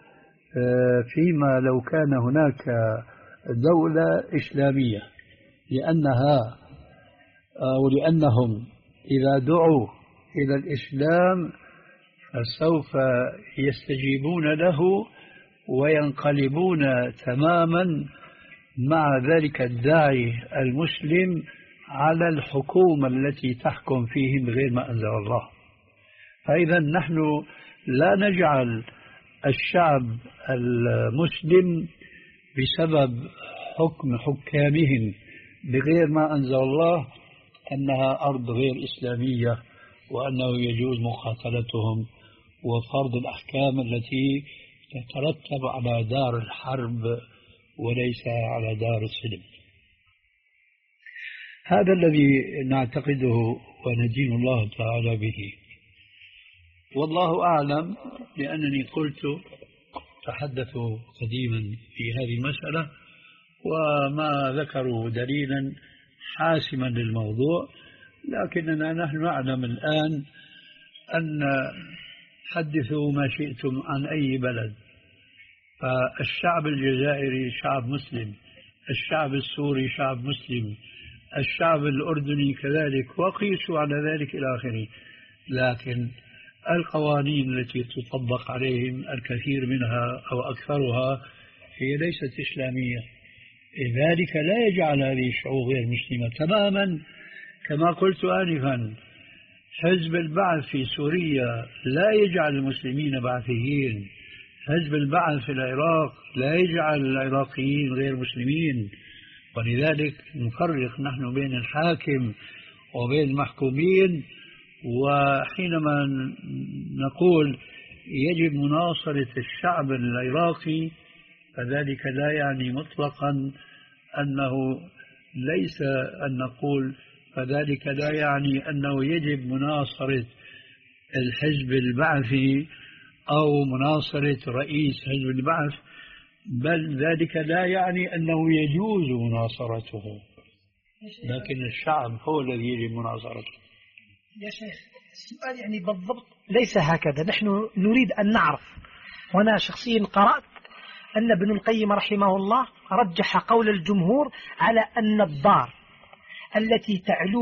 فيما لو كان هناك دولة إسلامية، لأنها أو لأنهم إذا دعوا إلى الإسلام فسوف يستجيبون له وينقلبون تماما مع ذلك الداعي المسلم على الحكومة التي تحكم فيهم بغير ما أنزل الله. فإذا نحن لا نجعل الشعب المسلم بسبب حكم حكامهم بغير ما أنزل الله أنها أرض غير إسلامية وأنه يجوز مقاتلتهم وفرض الأحكام التي تترتب على دار الحرب وليس على دار السلم. هذا الذي نعتقده وندين الله تعالى به، والله أعلم، لأنني قلت تحدثوا قديما في هذه المسألة وما ذكروا دليلا حاسما للموضوع، لكننا نحن نعلم الآن أن حدثوا ما شئتم عن أي بلد، فالشعب الجزائري شعب مسلم، الشعب السوري شعب مسلم، الشعب الأردني كذلك، وقيسوا على ذلك إلى آخره، لكن القوانين التي تطبق عليهم الكثير منها أو أكثرها هي ليست إسلامية. ذلك لا يجعل هذه الشعوب غير مسلمة تماما. كما قلت آنفا، حزب البعث في سوريا لا يجعل المسلمين بعثيين، حزب البعث في العراق لا يجعل العراقيين غير مسلمين، ولذلك نفرق نحن بين الحاكم وبين المحكومين. وحينما نقول يجب مناصرة الشعب العراقي فذلك لا يعني مطلقا أنه ليس أن نقول فذلك لا يعني أنه يجب مناصرة الحزب البعثي أو مناصرة رئيس حزب البعث، بل ذلك لا يعني أنه يجوز مناصرته، لكن الشعب هو الذي يجب مناصرته. يا شيخ السؤال يعني بالضبط ليس هكذا، نحن نريد أن نعرف، وأنا شخصيا قرأت أن ابن القيم رحمه الله رجح قول الجمهور على أن الدار التي تعلوها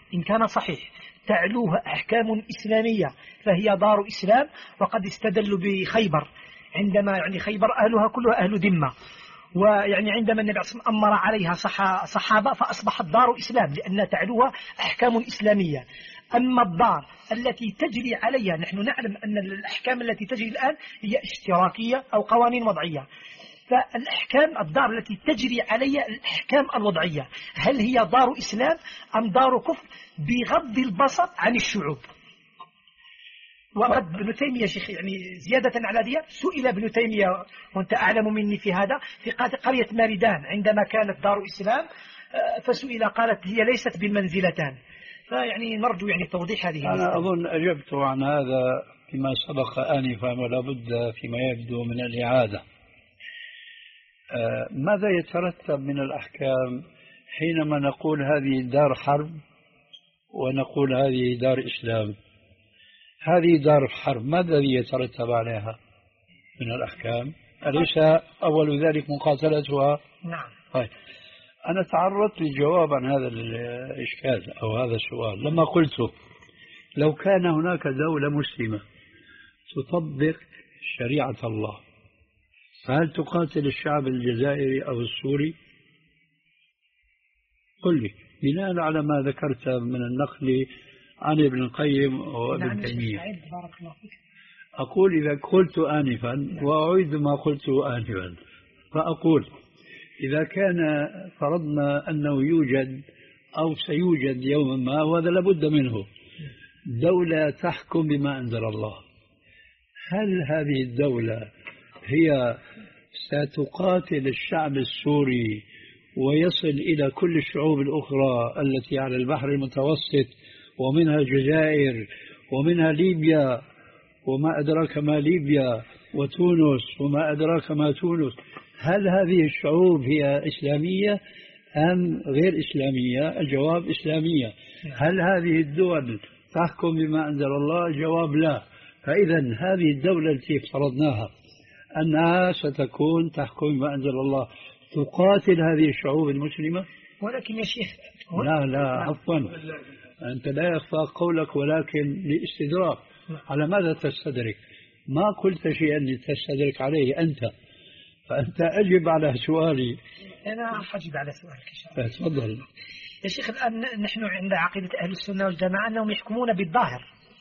إن كان صحيح تعلوها أحكام إسلامية فهي دار إسلام، وقد استدلوا بخيبر عندما يعني خيبر أهلها كلها أهل ذمة، ويعني عندما النبي صلى الله عليه وسلم أمر عليها صحابة فأصبحت دار إسلام لأن تعلوها أحكام إسلامية. أما الدار التي تجري عليها، نحن نعلم أن الأحكام التي تجري الآن هي اشتراكية أو قوانين وضعية، فالأحكام الدار التي تجري عليها الأحكام الوضعية هل هي دار إسلام أم دار كفر بغض البصر عن الشعوب؟ وقد ابن تيمية شيخ يعني زيادة على ذلك سئل ابن تيمية وأنت أعلم مني في هذا في قرية ماردان عندما كانت دار إسلام، فسئل قالت هي ليست بالمنزلتان. فيعني نرجو يعني توضيح هذه. أنا أظن أجبت عن هذا فيما سبق آنفا ولا بد فيما يبدو من الإعادة. ماذا يترتب من الأحكام حينما نقول هذه دار حرب ونقول هذه دار إسلام؟ هذه دار حرب ماذا الذي يترتب عليها من الأحكام؟ أليس أول ذلك مقاتلتها؟ نعم. طيب أنا تعرضت للجواب عن هذا الإشكال أو هذا السؤال لما قلت لو كان هناك دولة مسلمة تطبق شريعة الله فهل تقاتل الشعب الجزائري أو السوري؟ قل لي بناء على ما ذكرت من النقل عن ابن القيم وابن تيمية. أقول إذا قلت آنفا وأعيد ما قلت آنفا فأقول إذا كان فرضنا أنه يوجد أو سيوجد يوما ما وهذا لابد منه دولة تحكم بما أنزل الله، هل هذه الدولة هي ستقاتل الشعب السوري ويصل إلى كل الشعوب الأخرى التي على البحر المتوسط ومنها الجزائر ومنها ليبيا وما أدراك ما ليبيا وتونس وما أدراك ما تونس، هل هذه الشعوب هي إسلامية أم غير إسلامية؟ الجواب إسلامية. هل هذه الدول تحكم بما أنزل الله؟ الجواب لا. فإذا هذه الدولة التي افترضناها أنها ستكون تحكم بما أنزل الله تقاتل هذه الشعوب المسلمة؟ ولكن يا شيخ لا لا عفوا أنت لا يخفى قولك ولكن لاستدراك. على ماذا تستدرك؟ ما قلت شيئا لتستدرك عليه أنت، فأنت أجب على سؤالي. أنا أجب على سؤالك. تفضل يا شيخ. الآن نحن عند عقيدة أهل السنة والجماعة أنهم يحكمون بالظاهر.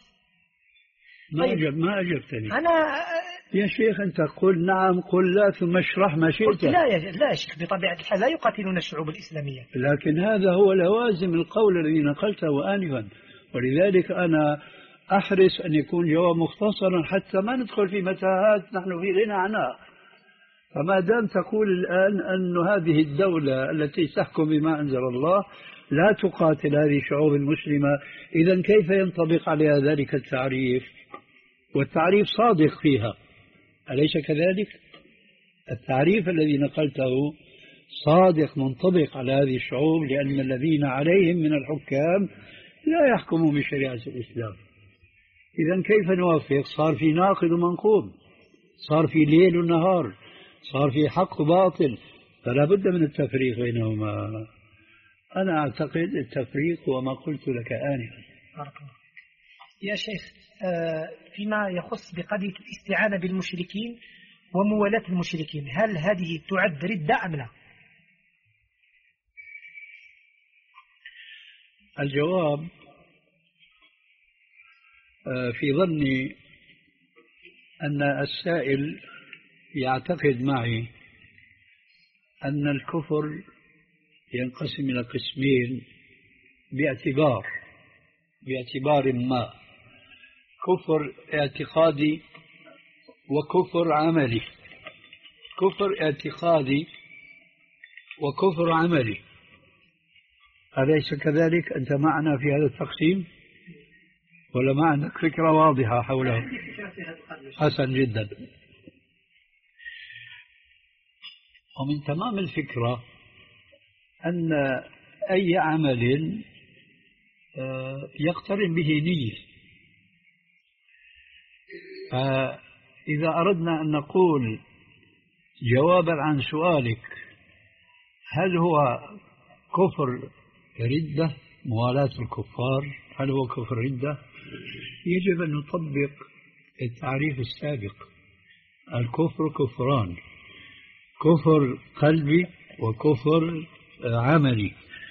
ما طيب. أجب ما أجبتني. أنا يا شيخ أنت قل نعم قل لا ثم اشرح ما شئت. لا يا لا يا شيخ بطبيعة الحال لا يقاتلون الشعوب الإسلامية. لكن هذا هو لوازم القول الذي نقلته آنفا، ولذلك أنا أحرص أن يكون جواب مختصرا حتى ما ندخل في متاهات نحن في غنى عنها. فما دام تقول الآن أن هذه الدولة التي تحكم بما أنزل الله لا تقاتل هذه الشعوب المسلمة، إذن كيف ينطبق عليها ذلك التعريف؟ والتعريف صادق فيها، أليس كذلك؟ التعريف الذي نقلته صادق منطبق على هذه الشعوب، لأن الذين عليهم من الحكام لا يحكموا بشريعة الإسلام. إذن كيف نوفق؟ صار في ناقض ومنقوض، صار في ليل ونهار، صار في حق وباطل، فلا بد من التفريق بينهما. أنا أعتقد التفريق هو ما قلت لك آنفا. يا شيخ فيما يخص بقضية الاستعانة بالمشركين وموالاة المشركين، هل هذه تعد ردة أم لا؟ الجواب في ظني أن السائل يعتقد معي أن الكفر ينقسم إلى قسمين باعتبار باعتبار ما: كفر اعتقادي وكفر عملي. كفر اعتقادي وكفر عملي، أليس كذلك؟ أنت معنا في هذا التقسيم ولا ما عندك فكرة واضحة حوله؟ حسن جدا. ومن تمام الفكرة أن أي عمل يقترن به نية. فإذا أردنا أن نقول جوابا عن سؤالك هل هو كفر ردة موالاة الكفار هل هو كفر ردة؟ يجب أن نطبق التعريف السابق. الكفر كفران، كفر قلبي وكفر عملي.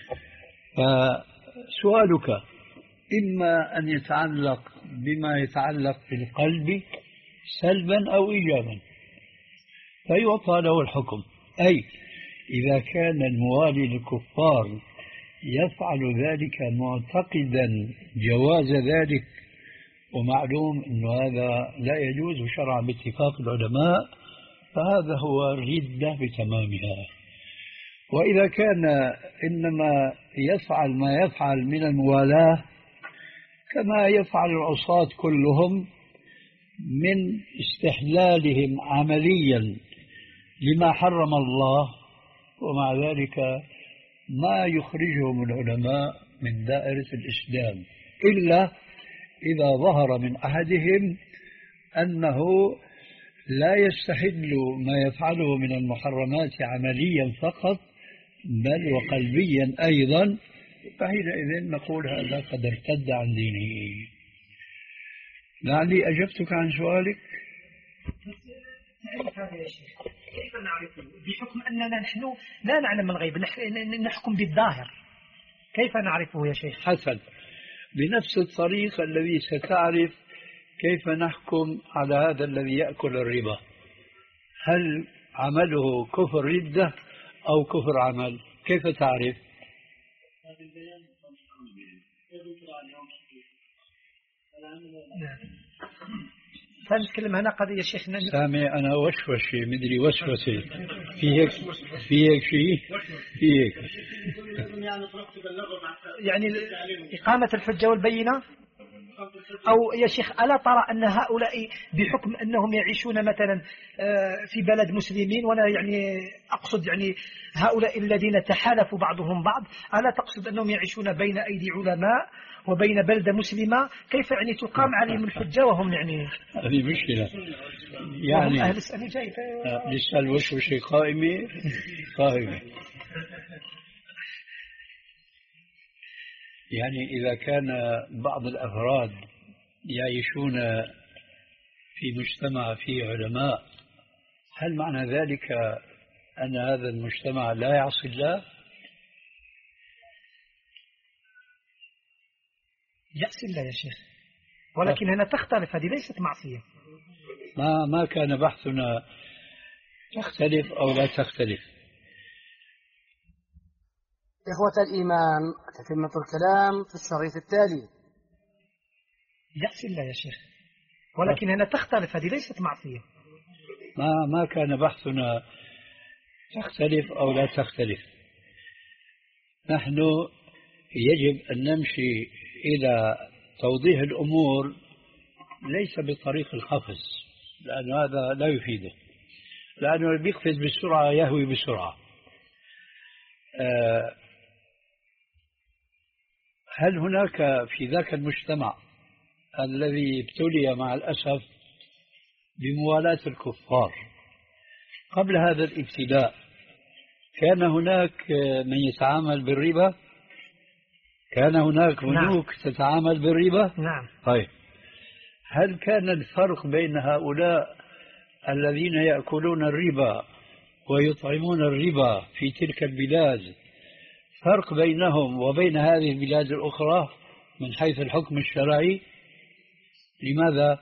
فسؤالك إما أن يتعلق بما يتعلق بالقلب سلبا أو إيجابا فيعطى له الحكم. أي إذا كان الموالي للكفار يفعل ذلك معتقدا جواز ذلك ومعلوم أن هذا لا يجوز شرعا باتفاق العلماء فهذا هو الردة بتمامها. وإذا كان إنما يفعل ما يفعل من الموالاة كما يفعل العصاة كلهم من استحلالهم عمليا لما حرم الله ومع ذلك ما يخرجهم العلماء من دائرة الإسلام إلا إذا ظهر من أحدهم أنه لا يستحل ما يفعله من المحرمات عمليا فقط بل وقلبيا أيضا فحينئذ نقول هذا قد ارتد عن دينه. لعلي أجبتك عن سؤالك. هذا يا شيخ كيف نعرفه بحكم أننا نحن لا نعلم الغيب نحكم بالظاهر كيف نعرفه يا شيخ؟ حسن، بنفس الطريقة الذي ستعرف كيف نحكم على هذا الذي يأكل الربا هل عمله كفر ردة أو كفر عمل كيف تعرف؟ فنتكلم هنا قضية شيخنا سامي أنا وشوشي مدري وسوسة في هيك في هيك شيء في هيك يعني إقامة الحجة والبينة أو يا شيخ ألا ترى أن هؤلاء بحكم أنهم يعيشون مثلا في بلد مسلمين وأنا يعني أقصد يعني هؤلاء الذين تحالفوا بعضهم بعض ألا تقصد أنهم يعيشون بين أيدي علماء وبين بلدة مسلمة كيف يعني تقام عليهم الحجة وهم يعني هذه مشكلة يعني أهل السنة جاي لسه الوشوشة قائمة قائمة يعني إذا كان بعض الأفراد يعيشون في مجتمع فيه علماء هل معنى ذلك أن هذا المجتمع لا يعصي الله؟ يعصي الله يا شيخ ولكن هنا تختلف هذه ليست معصية. ما ما كان بحثنا تختلف أو لا تختلف. إخوة الإيمان تتمة الكلام في الشريط التالي. يعصي الله يا شيخ ولكن هنا تختلف هذه ليست معصية. ما ما كان بحثنا تختلف أو لا تختلف. نحن يجب أن نمشي إلى توضيح الأمور ليس بطريق القفز لأن هذا لا يفيده لأنه بيقفز بسرعة يهوي بسرعة. أه هل هناك في ذاك المجتمع الذي ابتلي مع الأسف بموالاة الكفار قبل هذا الابتلاء كان هناك من يتعامل بالربا؟ كان هناك بنوك نعم. تتعامل بالربا؟ نعم. طيب هل كان الفرق بين هؤلاء الذين يأكلون الربا ويطعمون الربا في تلك البلاد فرق بينهم وبين هذه البلاد الأخرى من حيث الحكم الشرعي؟ لماذا؟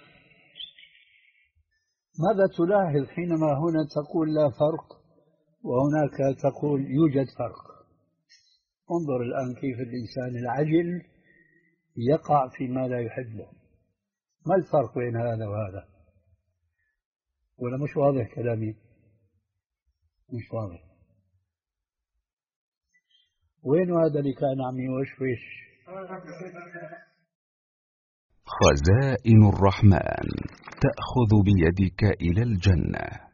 ماذا تلاحظ حينما هنا تقول لا فرق وهناك تقول يوجد فرق؟ انظر الآن كيف الإنسان العجل يقع فيما لا يحبه. ما الفرق بين هذا وهذا؟ ولا مش واضح كلامي؟ مش واضح. وين هذا اللي كان عم يوشوش؟ خزائن الرحمن تأخذ بيدك إلى الجنة.